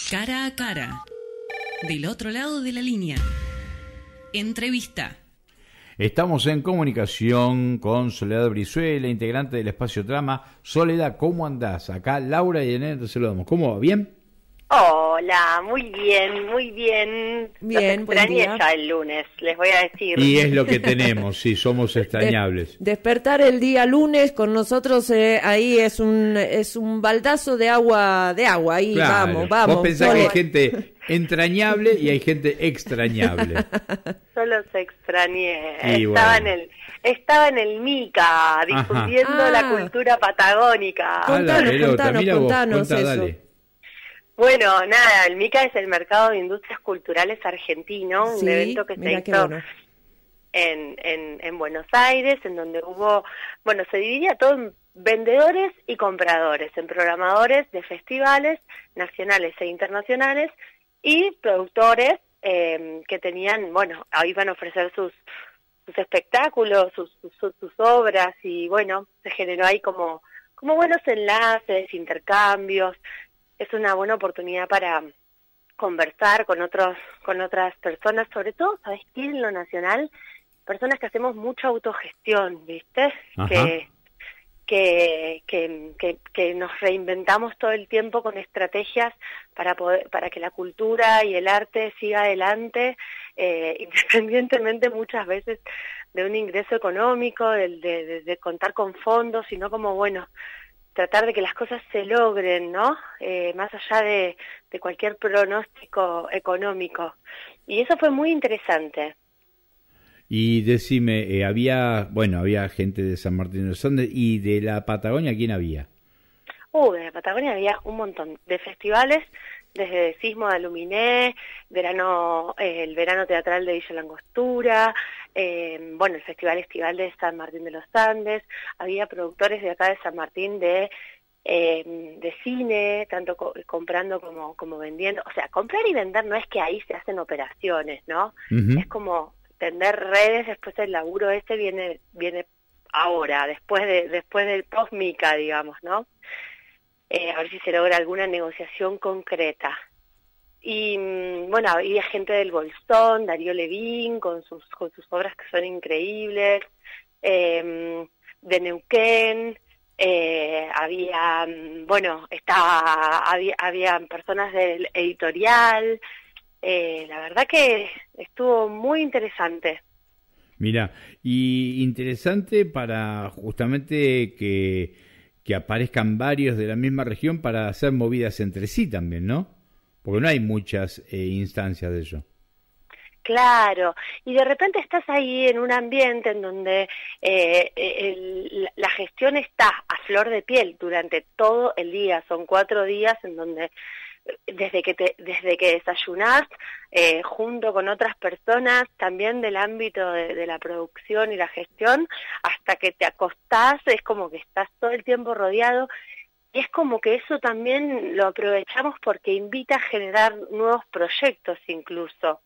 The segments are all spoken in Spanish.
Cara a cara. Del otro lado de la línea. Entrevista. Estamos en comunicación con Soledad Brizuela, integrante del Espacio Trama. Soledad, ¿cómo andás? Acá Laura y Enel te saludamos. ¿Cómo va? ¿Bien? Hola, muy bien, muy bien. Bien, Los extrañé ya el lunes, les voy a decir. Y es lo que tenemos, sí, somos extrañables. Despertar el día lunes con nosotros ahí es un baldazo de agua, ahí, claro. Vamos. Vos pensás que hay gente entrañable y hay gente extrañable. Yo los extrañé. Estaba en el Mica, difundiendo la cultura patagónica. Contanos eso. Dale. Bueno, nada, el MICA es el Mercado de Industrias Culturales Argentino, un evento que se hizo en Buenos Aires, en donde hubo, se dividía todo en vendedores y compradores, en programadores de festivales nacionales e internacionales y productores que tenían, iban a ofrecer sus espectáculos, sus obras y se generó ahí como buenos enlaces, intercambios. Es una buena oportunidad para conversar con otras personas, sobre todo, ¿sabes qué? En lo nacional, personas que hacemos mucha autogestión, ¿viste? Que nos reinventamos todo el tiempo con estrategias para que la cultura y el arte siga adelante, independientemente muchas veces de un ingreso económico, de contar con fondos, sino como, tratar de que las cosas se logren, ¿no? Más allá de cualquier pronóstico económico. Y eso fue muy interesante. Y decime, había gente de San Martín de los Andes, ¿y de la Patagonia quién había? De la Patagonia había un montón de festivales, desde Sismo de Aluminé, el verano teatral de Villa Langostura, el Festival Estival de San Martín de los Andes, había productores de acá de San Martín de cine, tanto comprando como vendiendo. O sea, comprar y vender no es que ahí se hacen operaciones, ¿no? Uh-huh. Es como tender redes, después el laburo viene ahora, después del post-MICA, digamos, ¿no? A ver si se logra alguna negociación concreta. Y había gente del Bolsón, Darío Levín, con sus obras que son increíbles, de Neuquén, había personas del editorial, la verdad que estuvo muy interesante. Mira, y interesante para justamente que aparezcan varios de la misma región para hacer movidas entre sí también, ¿no? Porque no hay muchas instancias de eso. Claro, y de repente estás ahí en un ambiente en donde la gestión está a flor de piel durante todo el día. Son 4 días en donde desde que desayunás junto con otras personas también del ámbito de la producción y la gestión, hasta que te acostás, es como que estás todo el tiempo rodeado, y es como que eso también lo aprovechamos porque invita a generar nuevos proyectos incluso.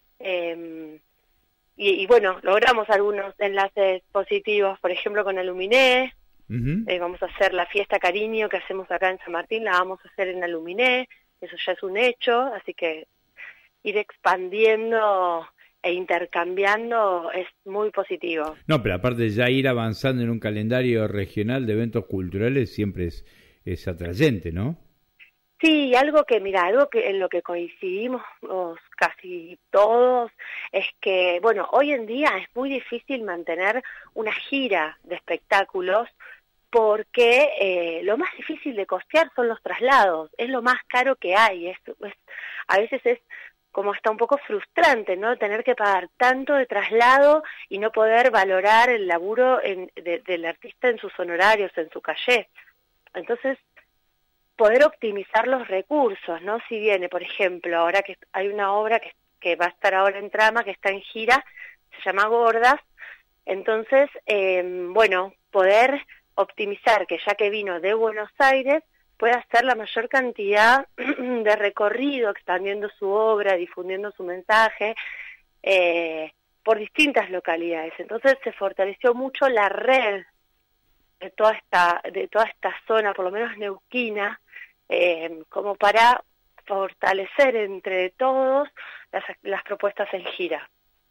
Logramos algunos enlaces positivos, por ejemplo con Aluminé. Uh-huh. Vamos a hacer la fiesta Cariño que hacemos acá en San Martín, la vamos a hacer en Aluminé. Eso ya es un hecho, así que ir expandiendo e intercambiando es muy positivo. No, pero aparte ya ir avanzando en un calendario regional de eventos culturales siempre es atrayente, ¿no? Sí, algo que en lo que coincidimos casi todos es que, hoy en día es muy difícil mantener una gira de espectáculos porque lo más difícil de costear son los traslados, es lo más caro que hay, a veces es como hasta un poco frustrante, ¿no? Tener que pagar tanto de traslado y no poder valorar el laburo del artista en sus honorarios, en su calle. Entonces, poder optimizar los recursos, ¿no? Si viene, por ejemplo, ahora que hay una obra que va a estar ahora en Trama, que está en gira, se llama Gordas, entonces, poder optimizar que ya que vino de Buenos Aires, pueda hacer la mayor cantidad de recorrido, expandiendo su obra, difundiendo su mensaje, por distintas localidades. Entonces se fortaleció mucho la red de toda esta zona, por lo menos neuquina, como para fortalecer entre todos las propuestas en gira.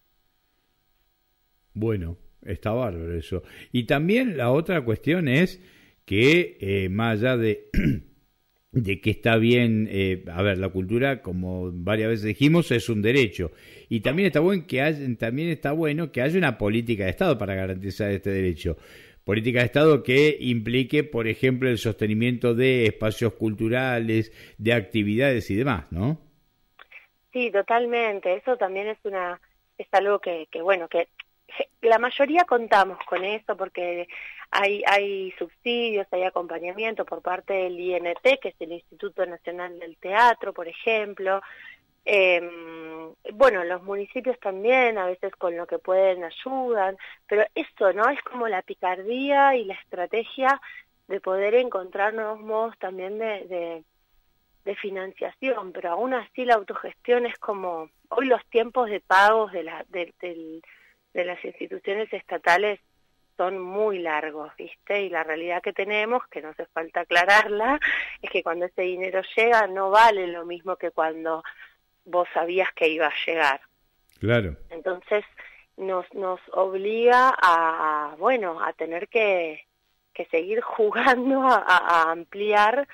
Bueno, está bárbaro eso. Y también la otra cuestión es que más allá de que está bien, a ver, la cultura, como varias veces dijimos, es un derecho. Y también está bueno que haya una política de Estado para garantizar este derecho. Política de Estado que implique, por ejemplo, el sostenimiento de espacios culturales, de actividades y demás, ¿no? Sí, totalmente. Eso también es algo que bueno, que la mayoría contamos con eso porque hay subsidios, hay acompañamiento por parte del INT, que es el Instituto Nacional del Teatro, por ejemplo. Bueno, los municipios también a veces con lo que pueden ayudan, pero eso, ¿no? Es como la picardía y la estrategia de poder encontrar nuevos modos también de financiación, pero aún así la autogestión es como, hoy los tiempos de pagos de las instituciones estatales son muy largos, ¿viste? Y la realidad que tenemos, que no hace falta aclararla, es que cuando ese dinero llega no vale lo mismo que cuando vos sabías que iba a llegar. Claro. Entonces nos obliga a tener que seguir jugando a ampliar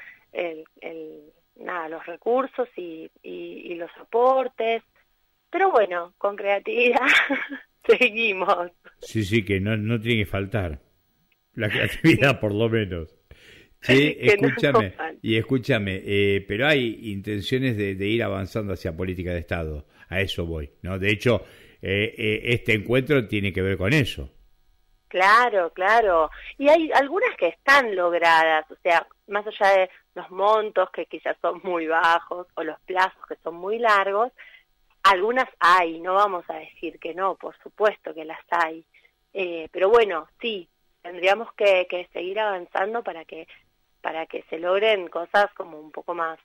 los recursos y los aportes, pero bueno, con creatividad seguimos. Sí, que no tiene que faltar la creatividad por lo menos. Sí, escúchame, pero hay intenciones de ir avanzando hacia política de Estado, a eso voy, ¿no? De hecho, este encuentro tiene que ver con eso. Claro, y hay algunas que están logradas, o sea, más allá de los montos que quizás son muy bajos o los plazos que son muy largos, algunas hay, no vamos a decir que no, por supuesto que las hay, pero bueno, sí, tendríamos que seguir avanzando para que se logren cosas como un poco más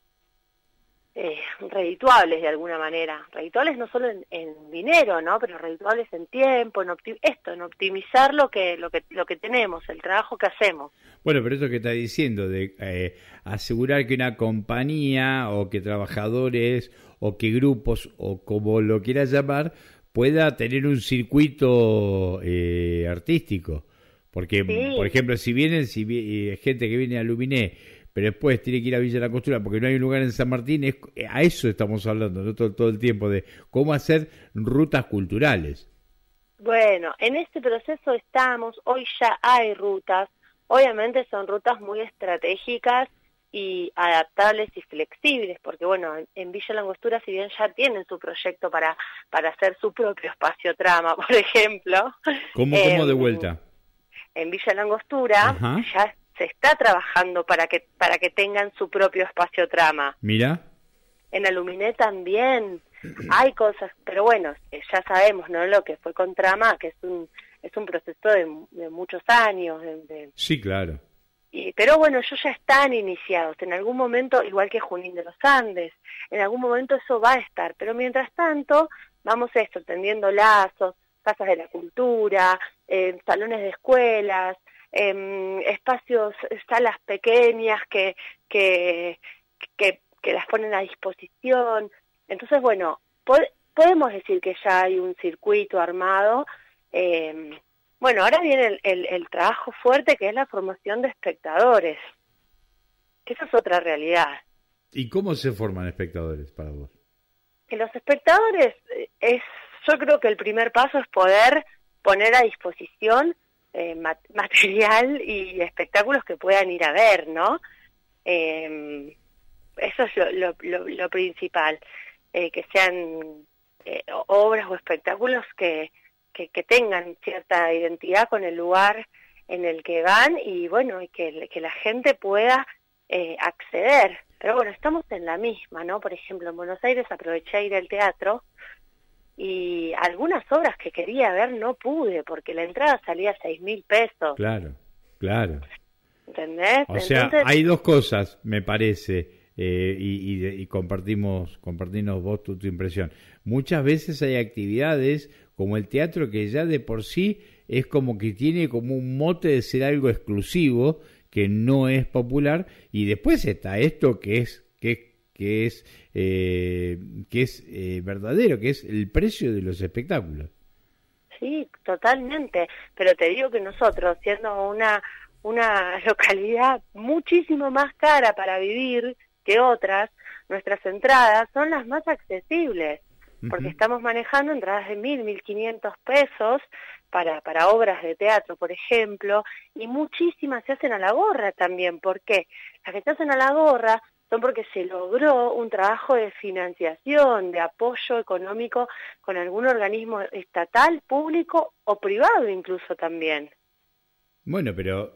redituables de alguna manera, redituables no solo en dinero, ¿no? Pero redituables en tiempo, en optimizar lo que tenemos, el trabajo que hacemos. Bueno, pero eso que está diciendo de asegurar que una compañía o que trabajadores o que grupos o como lo quieras llamar pueda tener un circuito artístico, porque sí. Por ejemplo si gente que viene a Luminé pero después tiene que ir a Villa La Angostura porque no hay un lugar en San Martín, a eso estamos hablando, ¿no? Todo el tiempo de cómo hacer rutas culturales. Bueno, en este proceso estamos, hoy ya hay rutas, obviamente son rutas muy estratégicas y adaptables y flexibles, porque bueno, en Villa La Angostura si bien ya tienen su proyecto para hacer su propio espacio trama, por ejemplo. ¿Cómo de vuelta? En Villa La Angostura ya se está trabajando para que tengan su propio espacio trama. Mira. En Aluminé también hay cosas, pero bueno, ya sabemos, ¿no? Lo que fue con trama, que es un proceso de muchos años. Sí, claro. Pero bueno, ellos ya están iniciados. En algún momento, igual que Junín de los Andes, en algún momento eso va a estar. Pero mientras tanto, vamos tendiendo lazos, casas de la cultura, salones de escuelas, espacios, salas pequeñas que las ponen a disposición. Entonces, bueno, podemos decir que ya hay un circuito armado. Bueno, ahora viene el trabajo fuerte, que es la formación de espectadores. Esa es otra realidad. ¿Y cómo se forman espectadores para vos? Que los espectadores, yo creo que el primer paso es poder poner a disposición material y espectáculos que puedan ir a ver, ¿no? Eso es lo principal, que sean obras o espectáculos que tengan cierta identidad con el lugar en el que van y bueno, y que la gente pueda acceder. Pero bueno, estamos en la misma, ¿no? Por ejemplo, en Buenos Aires aproveché a ir al teatro y algunas obras que quería ver no pude porque la entrada salía 6.000 pesos. Claro. ¿Entendés? O sea, hay dos cosas, me parece, y compartimos vos tu impresión. Muchas veces hay actividades como el teatro que ya de por sí es como que tiene como un mote de ser algo exclusivo, que no es popular, y después está esto que es verdadero, que es el precio de los espectáculos. Sí, totalmente. Pero te digo que nosotros, siendo una localidad muchísimo más cara para vivir que otras, nuestras entradas son las más accesibles, porque estamos manejando entradas de 1.000, 1.500 pesos para obras de teatro, por ejemplo, y muchísimas se hacen a la gorra también. ¿Por qué? Las que se hacen a la gorra son porque se logró un trabajo de financiación, de apoyo económico con algún organismo estatal, público o privado incluso también. Bueno, pero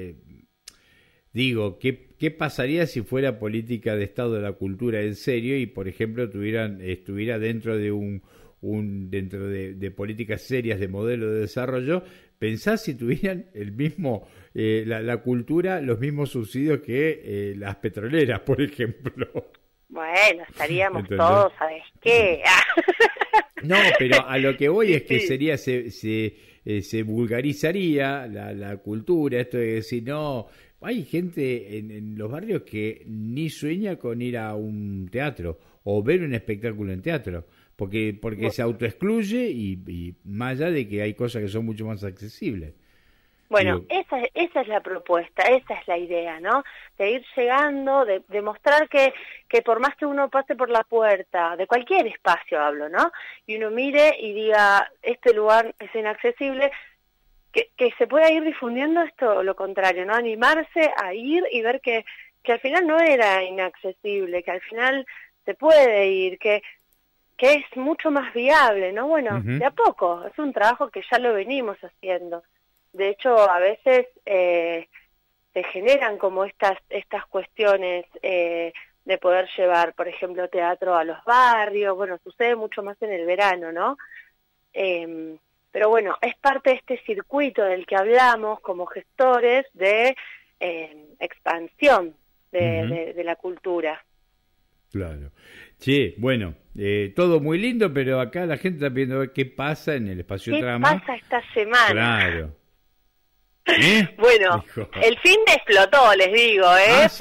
digo, ¿qué pasaría si fuera política de Estado de la cultura en serio y, por ejemplo, estuviera dentro de dentro de políticas serias de modelo de desarrollo? Pensá si tuvieran el mismo la cultura, los mismos subsidios que las petroleras, por ejemplo. Bueno, estaríamos todos, ¿sabes qué? No, pero a lo que voy es que sería se vulgarizaría la cultura, esto de decir, no, hay gente en los barrios que ni sueña con ir a un teatro o ver un espectáculo en teatro, porque se autoexcluye y más allá de que hay cosas que son mucho más accesibles. Bueno, esa es la propuesta, esa es la idea, ¿no? De ir llegando, de mostrar que por más que uno pase por la puerta, de cualquier espacio hablo, ¿no? Y uno mire y diga, este lugar es inaccesible, que se pueda ir difundiendo esto, lo contrario, ¿no? Animarse a ir y ver que al final no era inaccesible, que al final se puede ir, que es mucho más viable, ¿no? Bueno, de a poco, es un trabajo que ya lo venimos haciendo. De hecho, a veces se generan como estas cuestiones de poder llevar, por ejemplo, teatro a los barrios. Bueno, sucede mucho más en el verano, ¿no? Pero bueno, es parte de este circuito del que hablamos como gestores de expansión de la cultura. Claro. Sí, bueno, todo muy lindo, pero acá la gente está viendo qué pasa en el espacio Trama. ¿Qué pasa esta semana? Claro. Bueno, el fin de explotó, les digo, ¿eh? ¿Ah, sí?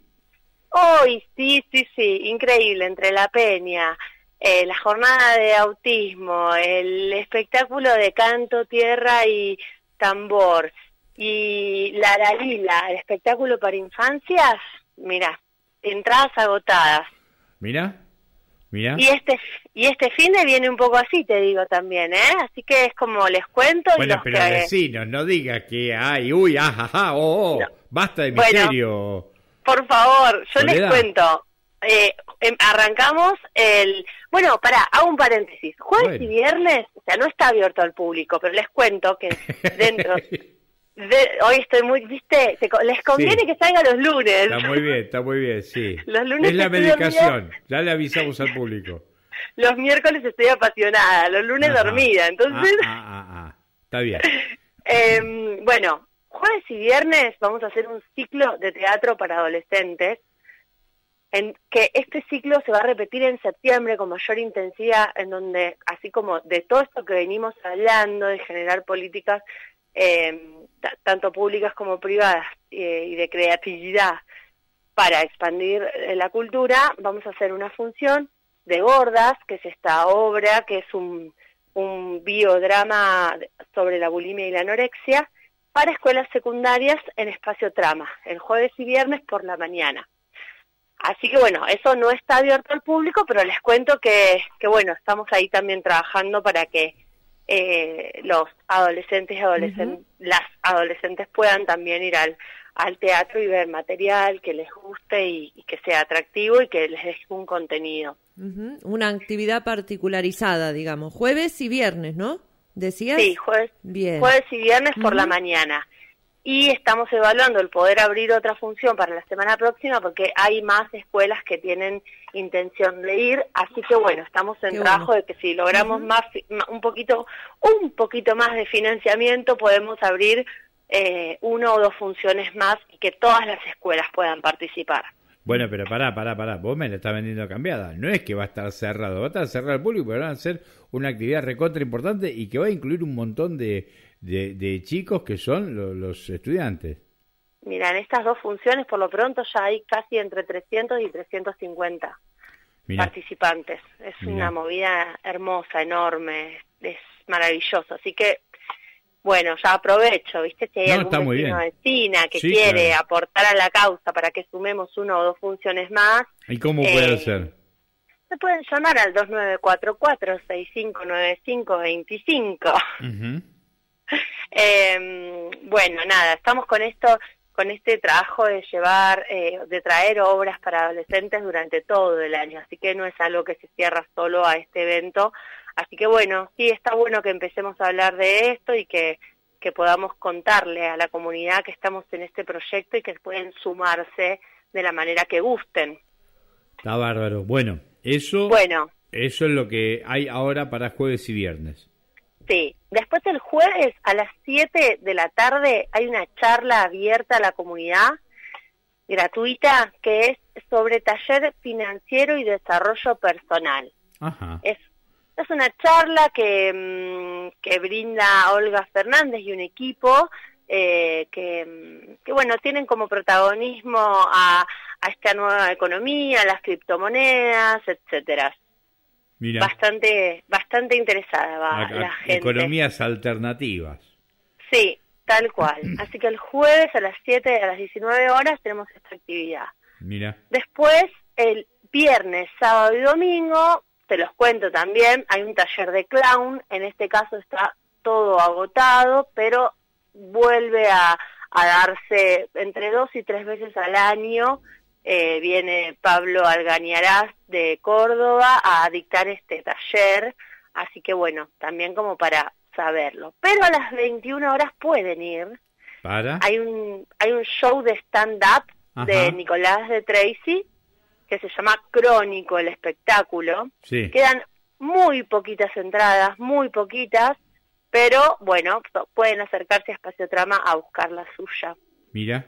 Sí, increíble, entre la peña, la jornada de autismo, el espectáculo de canto, tierra y tambor, y la Dalila, el espectáculo para infancias, mirá, entradas agotadas. Mira. Y este fin de viene un poco así, te digo también, ¿eh? Así que es como les cuento. Bueno, pero vecinos, no digas que hay, uy, ajaja, no. Basta de misterio. Bueno, por favor, yo Soledad. les cuento. Arrancamos bueno, hago un paréntesis. Jueves y viernes, o sea, no está abierto al público, pero les cuento que dentro... hoy estoy muy, ¿viste? Les conviene que salga los lunes. Está muy bien, sí. Los lunes es la medicación, ya le avisamos al público. Los miércoles estoy apasionada, los lunes dormida, entonces... Está bien. Bueno, jueves y viernes vamos a hacer un ciclo de teatro para adolescentes, en que este ciclo se va a repetir en septiembre con mayor intensidad, en donde, así como de todo esto que venimos hablando, de generar políticas tanto públicas como privadas y de creatividad para expandir la cultura, vamos a hacer una función de Gordas, que es esta obra, que es un biodrama sobre la bulimia y la anorexia, para escuelas secundarias en espacio Trama, el jueves y viernes por la mañana. Así que bueno, eso no está abierto al público, pero les cuento que bueno, estamos ahí también trabajando para que los adolescentes y las adolescentes puedan también ir al teatro y ver material que les guste y que sea atractivo y que les deje un contenido. Una actividad particularizada, digamos, jueves y viernes, ¿no? ¿Decías? Sí, jueves y viernes por la mañana. Y estamos evaluando el poder abrir otra función para la semana próxima porque hay más escuelas que tienen intención de ir, así que bueno, estamos en trabajo de que si logramos un poquito más de financiamiento podemos abrir 1 o 2 funciones más y que todas las escuelas puedan participar. Bueno, pero pará, vos me la estás vendiendo cambiada. No es que va a estar cerrado, va a estar cerrado al público, pero van a hacer una actividad recontra importante y que va a incluir un montón de chicos que son los estudiantes. mira, en estas 2 funciones por lo pronto ya hay casi entre 300 y 350 Mirá. participantes. Es Mirá. una movida hermosa, enorme, es maravilloso. Así que, bueno, ya aprovecho, ¿viste? Si hay No, algún está muy vecino o bien. vecina que Sí, quiere claro. aportar a la causa para que sumemos 1 o 2 funciones más, ¿Y cómo puede ser? se pueden llamar al 2944-659525. Ujú. Bueno, nada, estamos con este trabajo de de traer obras para adolescentes durante todo el año, así que no es algo que se cierra solo a este evento, así que bueno, sí está bueno que empecemos a hablar de esto y que podamos contarle a la comunidad que estamos en este proyecto y que pueden sumarse de la manera que gusten. Está bárbaro. Bueno, eso es lo que hay ahora para jueves y viernes. Sí, después el jueves a las 7 de la tarde hay una charla abierta a la comunidad, gratuita, que es sobre taller financiero y desarrollo personal. Ajá. Es una charla que brinda Olga Fernández y un equipo que bueno, tienen como protagonismo a esta nueva economía, las criptomonedas, etcétera. Mira. Bastante interesada va la gente. Economías alternativas. Sí, tal cual. Así que el jueves a las 7, a las 19 horas tenemos esta actividad. Mira. Después, el viernes, sábado y domingo, te los cuento también, hay un taller de clown, en este caso está todo agotado, pero vuelve a darse entre 2 y 3 veces al año. Viene Pablo Algañarás de Córdoba a dictar este taller, así que bueno, también como para saberlo. Pero a las 21 horas pueden ir. ¿Para? Hay un show de stand-up de Nicolás de Tracy, que se llama Crónico, el espectáculo. Sí. Quedan muy poquitas entradas, muy poquitas, pero bueno, pueden acercarse a Espacio Trama a buscar la suya. Mira.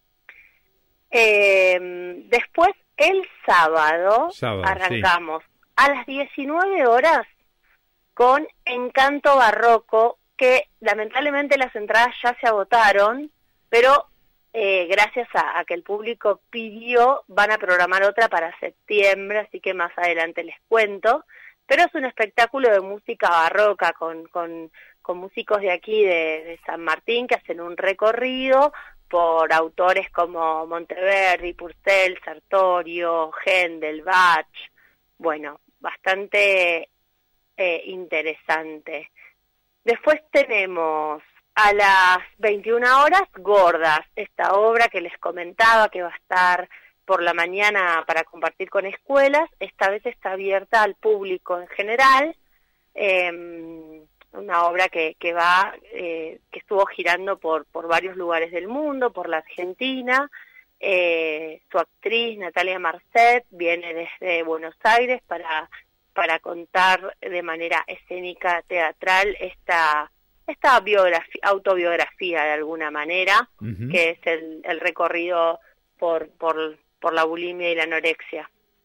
Después, el sábado arrancamos a las 19 horas con Encanto Barroco, que lamentablemente las entradas ya se agotaron, pero gracias a que el público pidió, van a programar otra para septiembre, así que más adelante les cuento. Pero es un espectáculo de música barroca con músicos de aquí, de San Martín, que hacen un recorrido por autores como Monteverdi, Purcell, Sartorio, Händel, Bach. Bueno, bastante interesante. Después tenemos a las 21 horas Gordas, esta obra que les comentaba que va a estar por la mañana para compartir con escuelas. Esta vez está abierta al público en general. Una obra que estuvo girando por varios lugares del mundo, por la Argentina. Su actriz Natalia Marcet viene desde Buenos Aires para contar de manera escénica, teatral, esta autobiografía de alguna manera, que es el recorrido por la bulimia y la anorexia.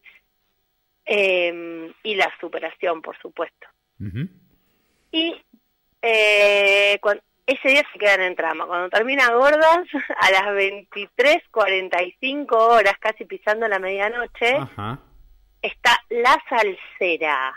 Y la superación, por supuesto. Y ese día se quedan en trama. Cuando termina Gordas, a las 23:45 horas, casi pisando la medianoche, está La Salsera,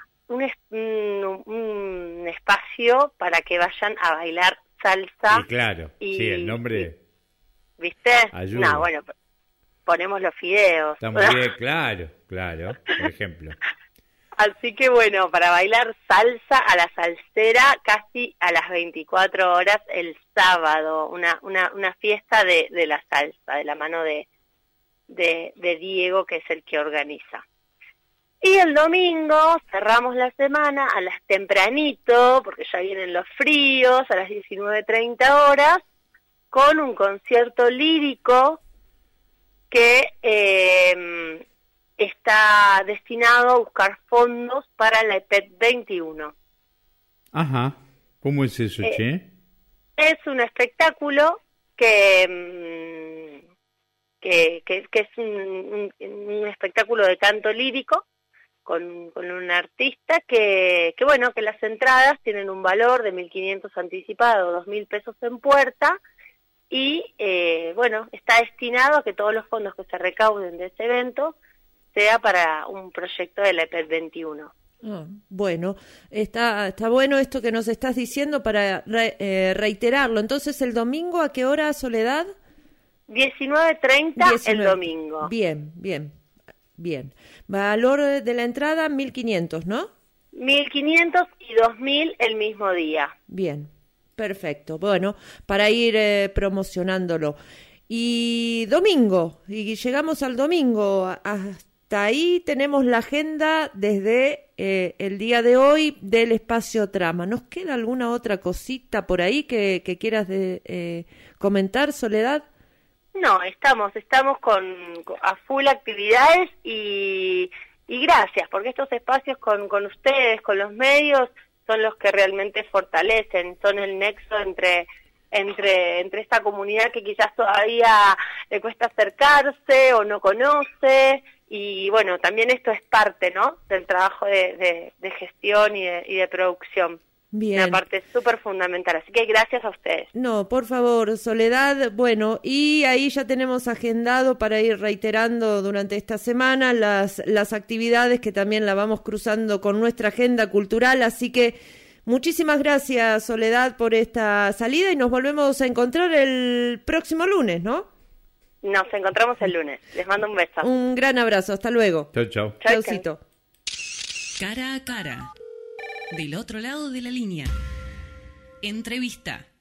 un espacio para que vayan a bailar salsa. Sí, claro, sí, el nombre... ¿Viste? Ayuda. No, bueno, ponemos los fideos. Está muy bien, claro, por ejemplo. Así que bueno, para bailar salsa a La Salsera casi a las 24 horas el sábado, una fiesta de la salsa, de la mano de Diego, que es el que organiza. Y el domingo cerramos la semana a las tempranito, porque ya vienen los fríos, a las 19:30 horas, con un concierto lírico que está destinado a buscar fondos para la EPET 21. Ajá, ¿cómo es eso, che? Es un espectáculo que es un espectáculo de canto lírico con un artista que bueno, que las entradas tienen un valor de 1.500 anticipado, 2.000 pesos en puerta, y bueno, está destinado a que todos los fondos que se recauden de ese evento sea para un proyecto de la EPET 21. Bueno, está bueno esto que nos estás diciendo para reiterarlo. Entonces, ¿el domingo a qué hora, Soledad? 19:30 el domingo. Bien. Valor de la entrada, 1.500, ¿no? 1.500 y 2.000 el mismo día. Bien, perfecto. Bueno, para ir promocionándolo. Y domingo, y llegamos al domingo. Hasta ahí tenemos la agenda desde el día de hoy del Espacio Trama. ¿Nos queda alguna otra cosita por ahí que quieras comentar, Soledad? No, estamos a full actividades y gracias, porque estos espacios con ustedes, con los medios, son los que realmente fortalecen, son el nexo entre esta comunidad que quizás todavía le cuesta acercarse o no conoce, y bueno, también esto es parte, ¿no?, del trabajo de gestión y de producción. Bien. Una parte súper fundamental, así que gracias a ustedes. No, por favor, Soledad. Bueno, y ahí ya tenemos agendado para ir reiterando durante esta semana las actividades que también la vamos cruzando con nuestra agenda cultural, así que muchísimas gracias, Soledad, por esta salida y nos volvemos a encontrar el próximo lunes, ¿no? Nos encontramos el lunes. Les mando un beso. Un gran abrazo, hasta luego. Chau. Chaucito. Cara a cara. Del otro lado de la línea. Entrevista.